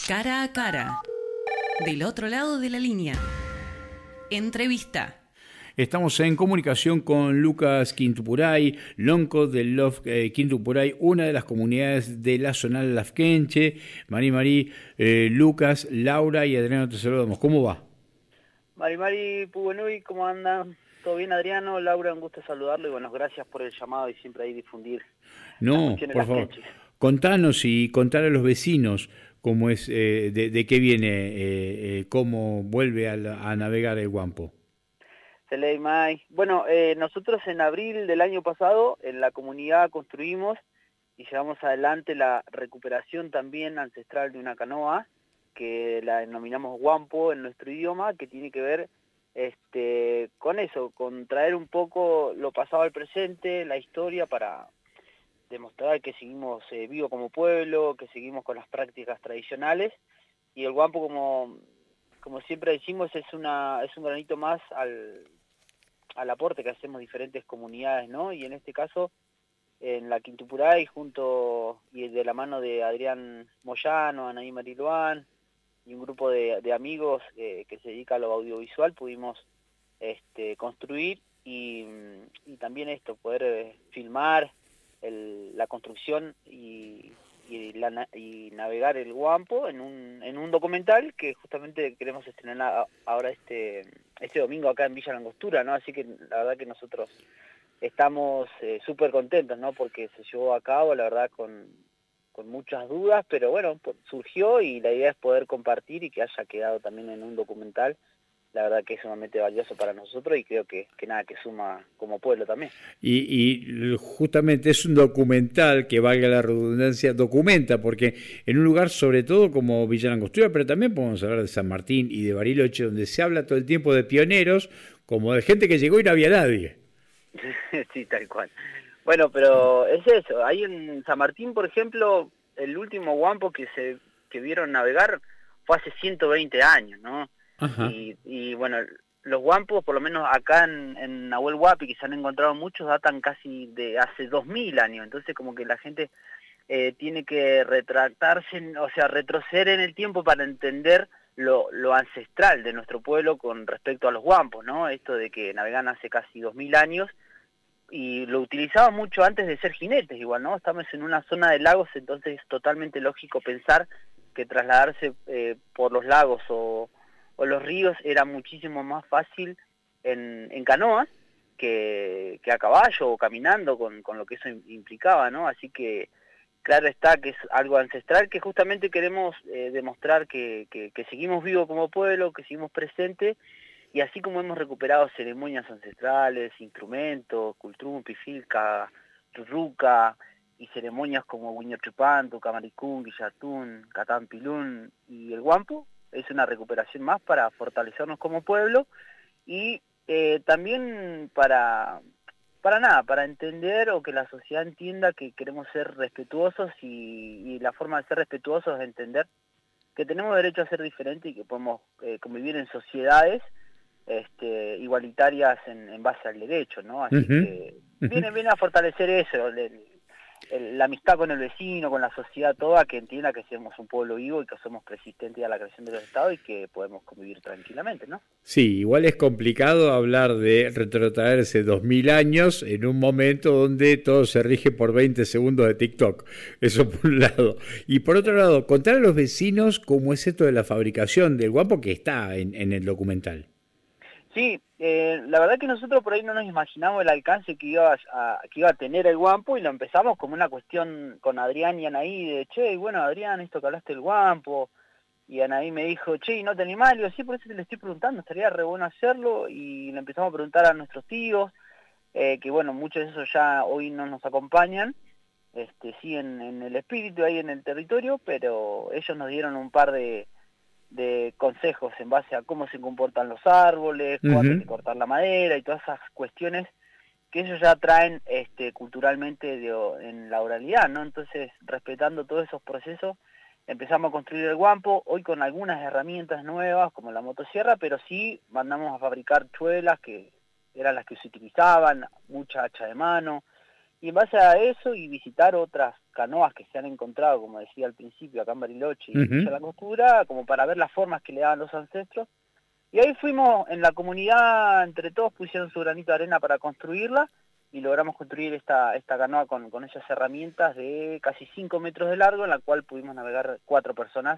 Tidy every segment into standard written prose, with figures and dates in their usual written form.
Cara a cara. Del otro lado de la línea. Entrevista. Estamos en comunicación con Lucas Quintupuray, lonco del Love Quintupuray, una de las comunidades de la zona Lafkenche. Marí, Lucas, Laura y Adriano, te saludamos. ¿Cómo va? Mari, Pubenui, ¿cómo andan? ¿Todo bien, Adriano? Laura, un gusto saludarlo y bueno, gracias por el llamado y siempre ahí difundir las No, cuestiones por favor, lafkenches. contanos y contar a los vecinos cómo es, de qué viene, cómo vuelve a navegar el Guampo. Bueno, nosotros en abril del año pasado en la comunidad construimos y llevamos adelante la recuperación también ancestral de una canoa que la denominamos Guampo en nuestro idioma, que tiene que ver con eso, con traer un poco lo pasado al presente, la historia, para demostrar que seguimos vivos como pueblo, que seguimos con las prácticas tradicionales, y el Guampo, como siempre decimos, es un granito más al aporte que hacemos diferentes comunidades, ¿no? Y en este caso, en la Quintupuray, y de la mano de Adrián Moyano, Anaí Mariluán, y un grupo de amigos que se dedica a lo audiovisual, pudimos construir y también poder filmar la construcción y navegar el Guampo en un documental que justamente queremos estrenar ahora este domingo acá en Villa Langostura, ¿no? Así que la verdad que nosotros estamos súper contentos, ¿no? Porque se llevó a cabo, la verdad, con muchas dudas, pero bueno, surgió y la idea es poder compartir y que haya quedado también en un documental. La verdad que es sumamente valioso para nosotros y creo que nada, que suma como pueblo también. Y justamente es un documental que, valga la redundancia, documenta, porque en un lugar sobre todo como Villa Langostura, pero también podemos hablar de San Martín y de Bariloche, donde se habla todo el tiempo de pioneros, como de gente que llegó y no había nadie. Sí, tal cual. Bueno, pero es eso. Ahí en San Martín, por ejemplo, el último Guampo que vieron navegar fue hace 120 años, ¿no? Ajá. Y bueno, los Guampos, por lo menos acá en Nahuel Huapi, que se han encontrado muchos, datan casi de hace 2000 años. Entonces como que la gente tiene que retractarse, o sea, retroceder en el tiempo para entender lo ancestral de nuestro pueblo con respecto a los Guampos, ¿no? Esto de que navegan hace casi 2000 años y lo utilizaban mucho antes de ser jinetes igual, ¿no? Estamos en una zona de lagos, entonces es totalmente lógico pensar que trasladarse por los lagos o los ríos era muchísimo más fácil en canoas que a caballo o caminando con lo que eso implicaba, ¿no? Así que claro está que es algo ancestral que justamente queremos demostrar que seguimos vivos como pueblo, que seguimos presentes. Y así como hemos recuperado ceremonias ancestrales, instrumentos, cultrún, pifilca, ruca, y ceremonias como Huiñochupanto, Camaricún, Guillatún, Catán Pilún y el Guampo, es una recuperación más para fortalecernos como pueblo y también para entender o que la sociedad entienda que queremos ser respetuosos y la forma de ser respetuosos es entender que tenemos derecho a ser diferentes y que podemos convivir en sociedades igualitarias en base al derecho, ¿no? Así que viene a fortalecer eso, la amistad con el vecino, con la sociedad toda, que entienda que somos un pueblo vivo y que somos resistentes a la creación de los estados y que podemos convivir tranquilamente, ¿no? Sí, igual es complicado hablar de retrotraerse 2000 años en un momento donde todo se rige por 20 segundos de TikTok. Eso por un lado. Y por otro lado, contar a los vecinos cómo es esto de la fabricación del Guampo que está en el documental. Sí, la verdad que nosotros por ahí no nos imaginamos el alcance que iba a tener el Guampo y lo empezamos como una cuestión con Adrián y Anaí de, che, bueno Adrián, esto que hablaste del Guampo, y Anaí me dijo, che, ¿y no te animás? Le digo, sí, por eso te lo estoy preguntando, estaría re bueno hacerlo, y le empezamos a preguntar a nuestros tíos, que bueno, muchos de esos ya hoy no nos acompañan, sí en el espíritu, ahí en el territorio, pero ellos nos dieron un par de consejos en base a cómo se comportan los árboles, cuándo hay que cortar la madera y todas esas cuestiones que ellos ya traen culturalmente en la oralidad, ¿no? Entonces, respetando todos esos procesos, empezamos a construir el Guampo, hoy con algunas herramientas nuevas, como la motosierra, pero sí mandamos a fabricar chuelas, que eran las que se utilizaban, mucha hacha de mano, y en base a eso y visitar otras canoas que se han encontrado, como decía al principio, acá en Bariloche y Villa La Angostura, como para ver las formas que le daban los ancestros. Y ahí fuimos, en la comunidad, entre todos pusieron su granito de arena para construirla, y logramos construir esta canoa con esas herramientas de casi 5 metros de largo, en la cual pudimos navegar 4 personas,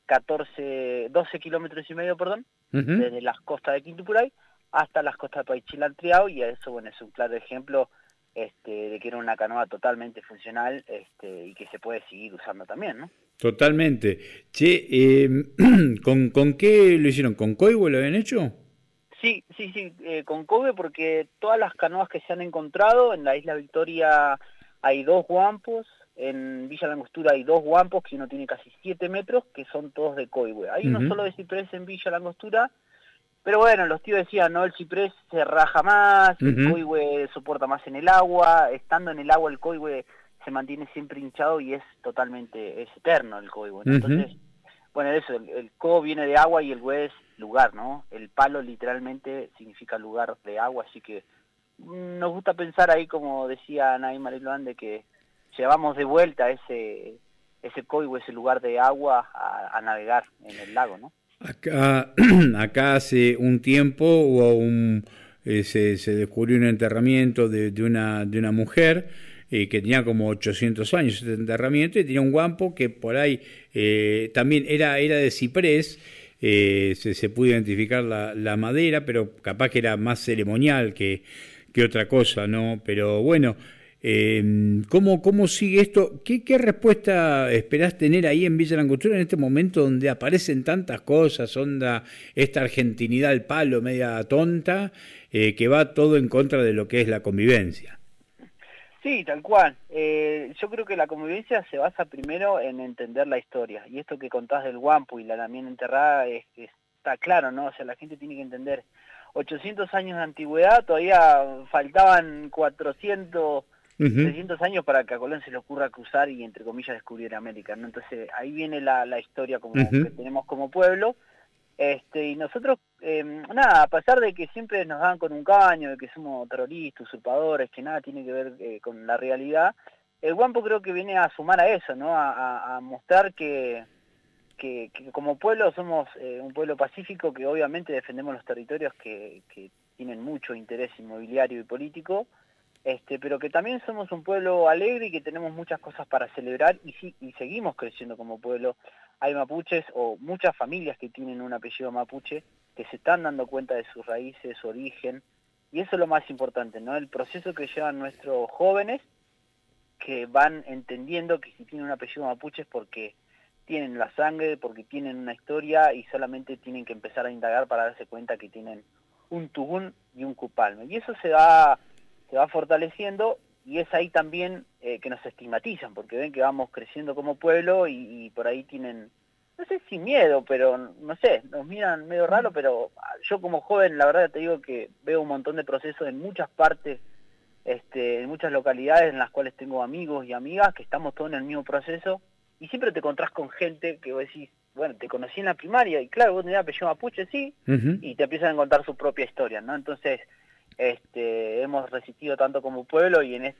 12 kilómetros y medio, perdón, desde las costas de Quintupuray hasta las costas de Paichilantriao, y eso, bueno, es un claro ejemplo de que era una canoa totalmente funcional y que se puede seguir usando también, ¿no? Totalmente. Che, ¿con qué lo hicieron? ¿Con Coihue lo habían hecho? Sí, con Coihue, porque todas las canoas que se han encontrado, en la isla Victoria hay 2 guampos, en Villa La Angostura hay 2 guampos, que uno tiene casi 7 metros, que son todos de Coihue. Hay uno solo de ciprés en Villa La Angostura, pero bueno, los tíos decían, no, el ciprés se raja más, el Coihue soporta más en el agua, estando en el agua el Coihue se mantiene siempre hinchado y es eterno el Coihue, ¿no? Entonces, bueno, eso, el co viene de agua y el hue es lugar, ¿no? El palo literalmente significa lugar de agua, así que nos gusta pensar ahí, como decía Nay Mariloan, de que llevamos de vuelta ese Coihue, ese lugar de agua, a navegar en el lago, ¿no? Acá hace un tiempo hubo se descubrió un enterramiento de una mujer que tenía como 800 años de enterramiento, y tenía un guampo que por ahí también era de ciprés. Se pudo identificar la madera, pero capaz que era más ceremonial que otra cosa, ¿no? Pero bueno, ¿cómo sigue esto? ¿Qué respuesta esperás tener ahí en Villa La Angostura en este momento donde aparecen tantas cosas, esta argentinidad al palo media tonta, que va todo en contra de lo que es la convivencia? Sí, tal cual. Yo creo que la convivencia se basa primero en entender la historia. Y esto que contás del guampo y la lamien enterrada está claro, ¿no? O sea, la gente tiene que entender. 800 años de antigüedad, todavía faltaban 400, 300 años para que a Colón se le ocurra cruzar y, entre comillas, descubrir América, ¿no? Entonces, ahí viene la historia que tenemos como pueblo. Y nosotros, nada, a pesar de que siempre nos dan con un caño, de que somos terroristas, usurpadores, que nada tiene que ver con la realidad, el guampo creo que viene a sumar a eso, ¿no? A mostrar que como pueblo somos un pueblo pacífico, que obviamente defendemos los territorios que tienen mucho interés inmobiliario y político, pero que también somos un pueblo alegre y que tenemos muchas cosas para celebrar, y seguimos creciendo como pueblo. Hay mapuches o muchas familias que tienen un apellido mapuche que se están dando cuenta de sus raíces, su origen, y eso es lo más importante, ¿no? El proceso que llevan nuestros jóvenes, que van entendiendo que si tienen un apellido mapuche es porque tienen la sangre, porque tienen una historia, y solamente tienen que empezar a indagar para darse cuenta que tienen un tugún y un cupalme. Y eso se va fortaleciendo, y es ahí también que nos estigmatizan, porque ven que vamos creciendo como pueblo y por ahí tienen, no sé si miedo, pero no sé, nos miran medio raro, pero yo como joven, la verdad te digo que veo un montón de procesos en muchas partes, en muchas localidades en las cuales tengo amigos y amigas que estamos todos en el mismo proceso, y siempre te encontrás con gente que vos decís, bueno, te conocí en la primaria, y claro, vos tenés apellido mapuche, sí, y te empiezan a contar su propia historia, ¿no? Entonces, hemos resistido tanto como pueblo, y en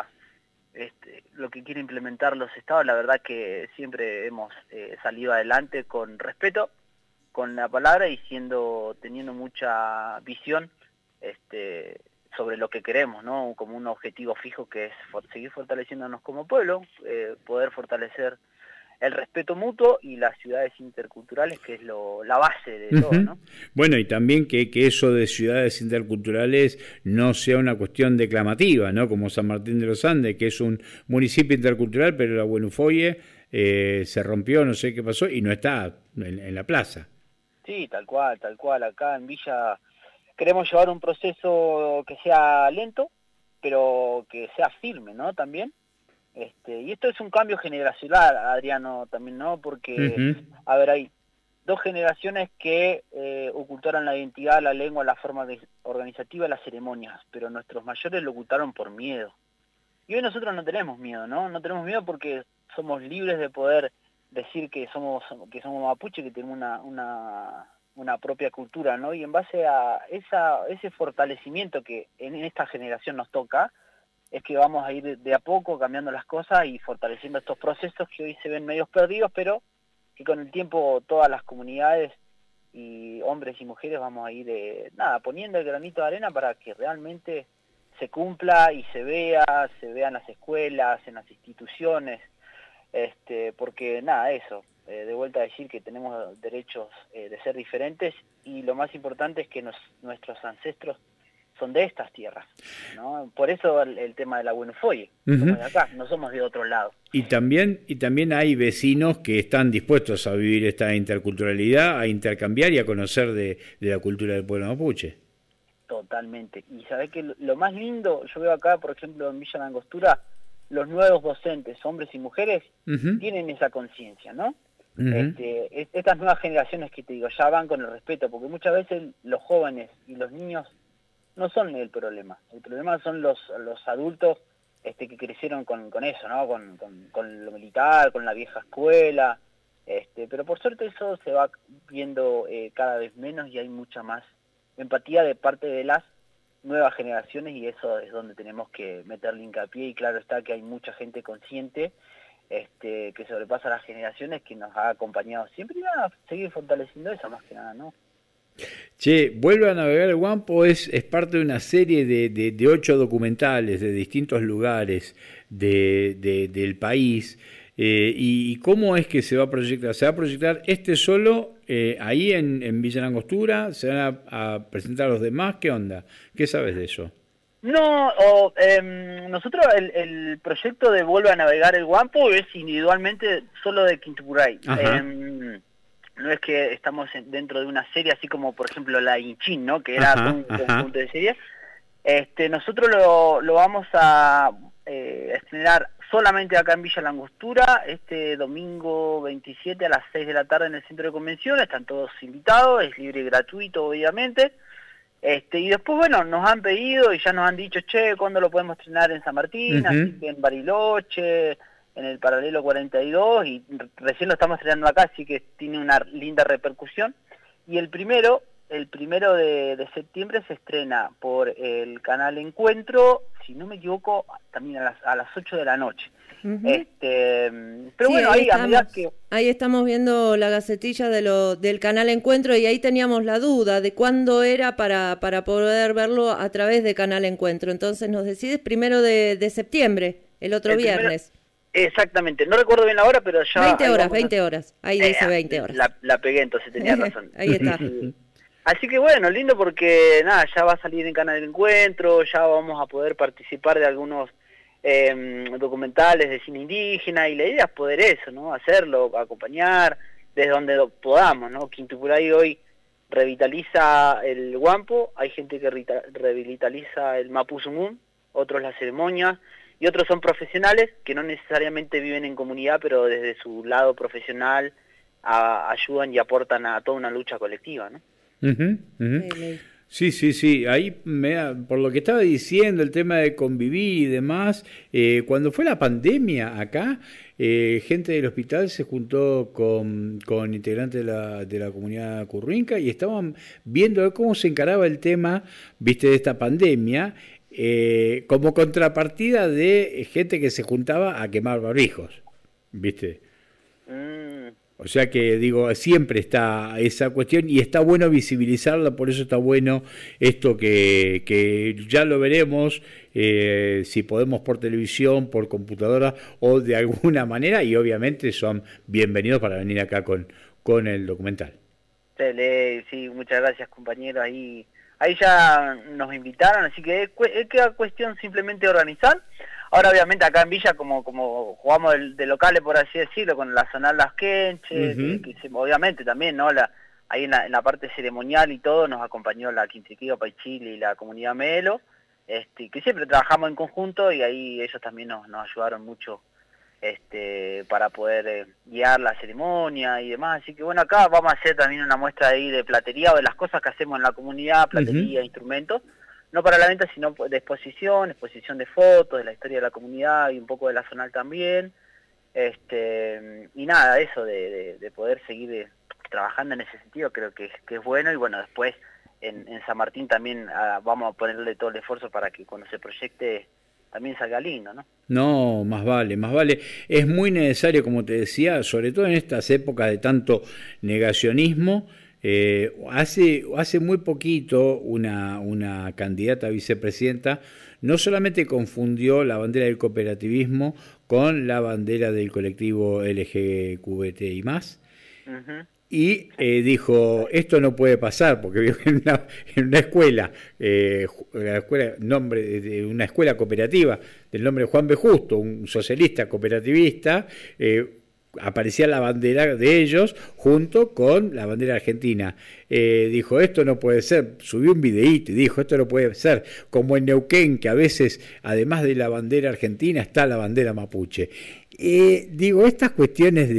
lo que quiere implementar los estados, la verdad que siempre hemos salido adelante con respeto, con la palabra, y teniendo mucha visión sobre lo que queremos, ¿no? Como un objetivo fijo, que es seguir fortaleciéndonos como pueblo, poder fortalecer el respeto mutuo y las ciudades interculturales, que es la base de todo, ¿no? Bueno, y también que eso de ciudades interculturales no sea una cuestión declamativa, ¿no? Como San Martín de los Andes, que es un municipio intercultural, pero la Buenufoye se rompió, no sé qué pasó, y no está en la plaza. Sí, tal cual. Acá en Villa queremos llevar un proceso que sea lento, pero que sea firme, ¿no? También. Y esto es un cambio generacional, Adriano, también, ¿no? Porque, a ver, hay 2 generaciones que ocultaron la identidad, la lengua, la forma organizativa, las ceremonias, pero nuestros mayores lo ocultaron por miedo. Y hoy nosotros no tenemos miedo, ¿no? No tenemos miedo porque somos libres de poder decir que somos mapuche, que tenemos una propia cultura, ¿no? Y en base a ese fortalecimiento que en esta generación nos toca, es que vamos a ir de a poco cambiando las cosas y fortaleciendo estos procesos que hoy se ven medios perdidos, pero que con el tiempo todas las comunidades y hombres y mujeres vamos a ir poniendo el granito de arena para que realmente se cumpla y se vea en las escuelas, en las instituciones, porque eso, de vuelta a decir que tenemos derechos de ser diferentes, y lo más importante es que nuestros ancestros son de estas tierras, ¿no? Por eso el tema de la Buenofoye, somos de acá, no somos de otro lado. Y también hay vecinos que están dispuestos a vivir esta interculturalidad, a intercambiar y a conocer de la cultura del pueblo mapuche. Totalmente. Y sabés que lo más lindo, yo veo acá, por ejemplo, en Villa Langostura, los nuevos docentes, hombres y mujeres, tienen esa conciencia, ¿no? Estas nuevas generaciones que te digo, ya van con el respeto, porque muchas veces los jóvenes y los niños no son el problema son los adultos que crecieron con eso, ¿no? Con lo militar, con la vieja escuela, pero por suerte eso se va viendo cada vez menos y hay mucha más empatía de parte de las nuevas generaciones, y eso es donde tenemos que meterle hincapié, y claro está que hay mucha gente consciente que sobrepasa las generaciones, que nos ha acompañado siempre, y a seguir fortaleciendo eso más que nada, ¿no? Che, Vuelve a navegar el Guampo es parte de una serie de 8 documentales de distintos lugares del país. ¿Y cómo es que se va a proyectar? ¿Se va a proyectar solo ahí en Villa Langostura? ¿Se van a presentar los demás? ¿Qué onda? ¿Qué sabes de eso? No, nosotros el proyecto de Vuelve a navegar el Guampo es individualmente solo de Quintupuray. No es que estamos dentro de una serie así como por ejemplo la Inchin, ¿no? Que era un conjunto de series. Nosotros lo vamos a estrenar solamente acá en Villa Langostura este domingo 27 a las 6 de la tarde en el centro de convenciones. Están todos invitados, es libre y gratuito obviamente. Y después, bueno, nos han pedido y ya nos han dicho, che, ¿cuándo lo podemos estrenar en San Martín? Así que en Bariloche, en el Paralelo 42, y recién lo estamos estrenando acá, así que tiene una linda repercusión. Y el primero de septiembre se estrena por el canal Encuentro, si no me equivoco, también a las 8 de la noche. Pero sí, bueno, ahí estamos viendo la gacetilla del canal Encuentro, y ahí teníamos la duda de cuándo era para poder verlo a través de canal Encuentro. Entonces nos decides 1 de septiembre, el otro viernes. Exactamente, no recuerdo bien la hora, pero ya... 20 horas, ahí dice 20 horas. La pegué, entonces tenía razón. Ahí está. Así que bueno, lindo porque ya va a salir en Canal Encuentro, ya vamos a poder participar de algunos documentales de cine indígena, y la idea es poder eso, ¿no? Hacerlo, acompañar desde donde podamos, ¿no? Quintupuray hoy revitaliza el Guampo, hay gente que revitaliza el Mapuzungún, otros la ceremonia, y otros son profesionales que no necesariamente viven en comunidad, pero desde su lado profesional ayudan y aportan a toda una lucha colectiva, ¿no? Sí. Ahí, por lo que estaba diciendo, el tema de convivir y demás, cuando fue la pandemia acá, gente del hospital se juntó con integrantes de la comunidad currinca y estaban viendo cómo se encaraba el tema, viste, de esta pandemia, como contrapartida de gente que se juntaba a quemar barbijos, viste. O sea que, digo, siempre está esa cuestión y está bueno visibilizarla, por eso está bueno esto que ya lo veremos, si podemos por televisión, por computadora o de alguna manera, y obviamente son bienvenidos para venir acá con el documental. Sí, muchas gracias, compañeros. Ahí ya nos invitaron, así que queda cuestión simplemente de organizar. Ahora obviamente acá en Villa como jugamos de locales, por así decirlo, con la Zonal Las Quenches, obviamente también, ¿no? Ahí en la parte ceremonial y todo nos acompañó la Quintriquillo Paichili y la comunidad Melo, que siempre trabajamos en conjunto, y ahí ellos también nos ayudaron mucho para poder guiar la ceremonia y demás. Así que bueno, acá vamos a hacer también una muestra ahí de platería o de las cosas que hacemos en la comunidad, platería, instrumentos, no para la venta, sino de exposición de fotos, de la historia de la comunidad y un poco de la zonal también. Y nada, eso de poder seguir trabajando en ese sentido creo que es bueno. Y bueno, después en San Martín también vamos a ponerle todo el esfuerzo para que cuando se proyecte también salga lindo, ¿no? No, más vale, más vale. Es muy necesario, como te decía, sobre todo en estas épocas de tanto negacionismo. Hace muy poquito una candidata a vicepresidenta no solamente confundió la bandera del cooperativismo con la bandera del colectivo LGBTI+, y dijo, esto no puede pasar, porque vive en una escuela, una escuela cooperativa del nombre de Juan B. Justo, un socialista cooperativista, aparecía la bandera de ellos junto con la bandera argentina. Dijo, esto no puede ser, subió un videíto y dijo, esto no puede ser, como en Neuquén, que a veces, además de la bandera argentina, está la bandera mapuche. Digo, estas cuestiones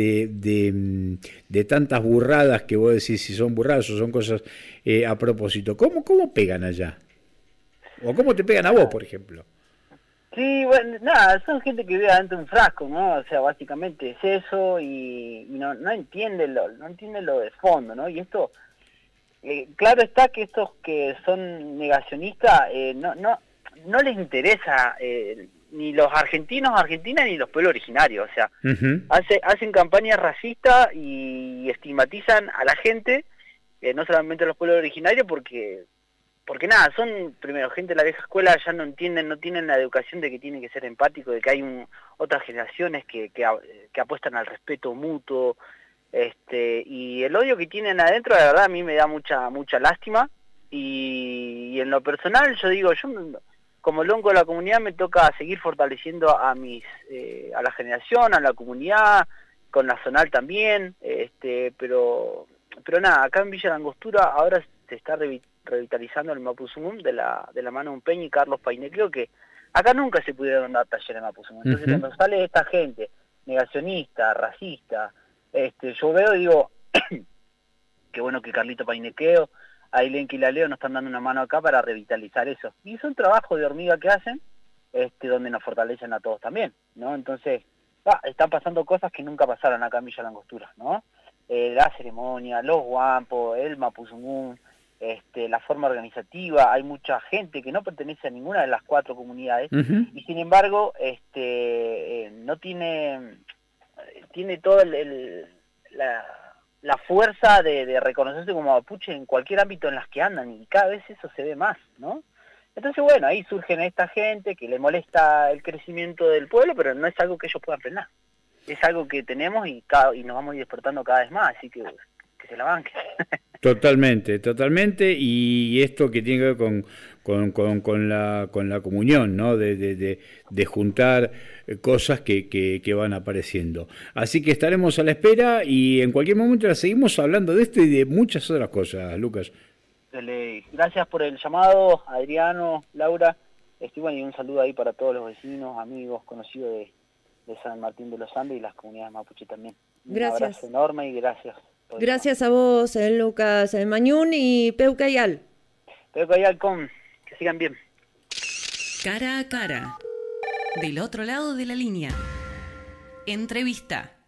de tantas burradas que vos decís si son burradas o son cosas a propósito, ¿cómo pegan allá? ¿O cómo te pegan a vos, por ejemplo? Sí, bueno, nada, son gente que vive adentro de un frasco, ¿no? O sea, básicamente es eso y no entiende lo de fondo, ¿no? Y esto, claro está que estos que son negacionistas no les interesa ni los argentinos, argentinas, ni los pueblos originarios, o sea, hacen campañas racistas y estigmatizan a la gente, no solamente a los pueblos originarios, porque nada, son primero gente de la vieja escuela, ya no tienen la educación de que tienen que ser empáticos, de que hay otras generaciones que apuestan al respeto mutuo, y el odio que tienen adentro, la verdad a mí me da mucha lástima, y en lo personal yo digo, como lonco de la comunidad me toca seguir fortaleciendo a la generación, a la comunidad, con la zonal también, pero nada, acá en Villa Langostura ahora se está revitalizando el Mapuzungún de la mano de un Peña y Carlos Painequeo, que acá nunca se pudieron dar talleres de Mapuzungún. Entonces cuando sale esta gente negacionista, racista, yo veo y digo, qué bueno que Carlito Painequeo, Ailenki y la Leo nos están dando una mano acá para revitalizar eso. Y es un trabajo de hormiga que hacen, donde nos fortalecen a todos también, ¿no? Entonces, están pasando cosas que nunca pasaron acá en Villa Langostura, ¿no? La ceremonia, los guampos, el Mapuzungún, la forma organizativa, hay mucha gente que no pertenece a ninguna de las 4 comunidades, y sin embargo, no tiene toda la fuerza de reconocerse como mapuche en cualquier ámbito en las que andan, y cada vez eso se ve más, ¿no? Entonces, bueno, ahí surgen esta gente que le molesta el crecimiento del pueblo, pero no es algo que ellos puedan frenar. Es algo que tenemos y nos vamos a ir despertando cada vez más, así que se la banquen. Totalmente, y esto que tiene que ver con la comunión, ¿no? De juntar cosas que van apareciendo. Así que estaremos a la espera y en cualquier momento la seguimos hablando de esto y de muchas otras cosas, Lucas. Gracias por el llamado, Adriano, Laura, bueno, y un saludo ahí para todos los vecinos, amigos, conocidos de San Martín de los Andes y las comunidades mapuche también. Gracias. Un abrazo enorme y gracias. Gracias a vos, Lucas Mañún y Peucayal. Peucayal, que sigan bien. Cara a cara, del otro lado de la línea. Entrevista.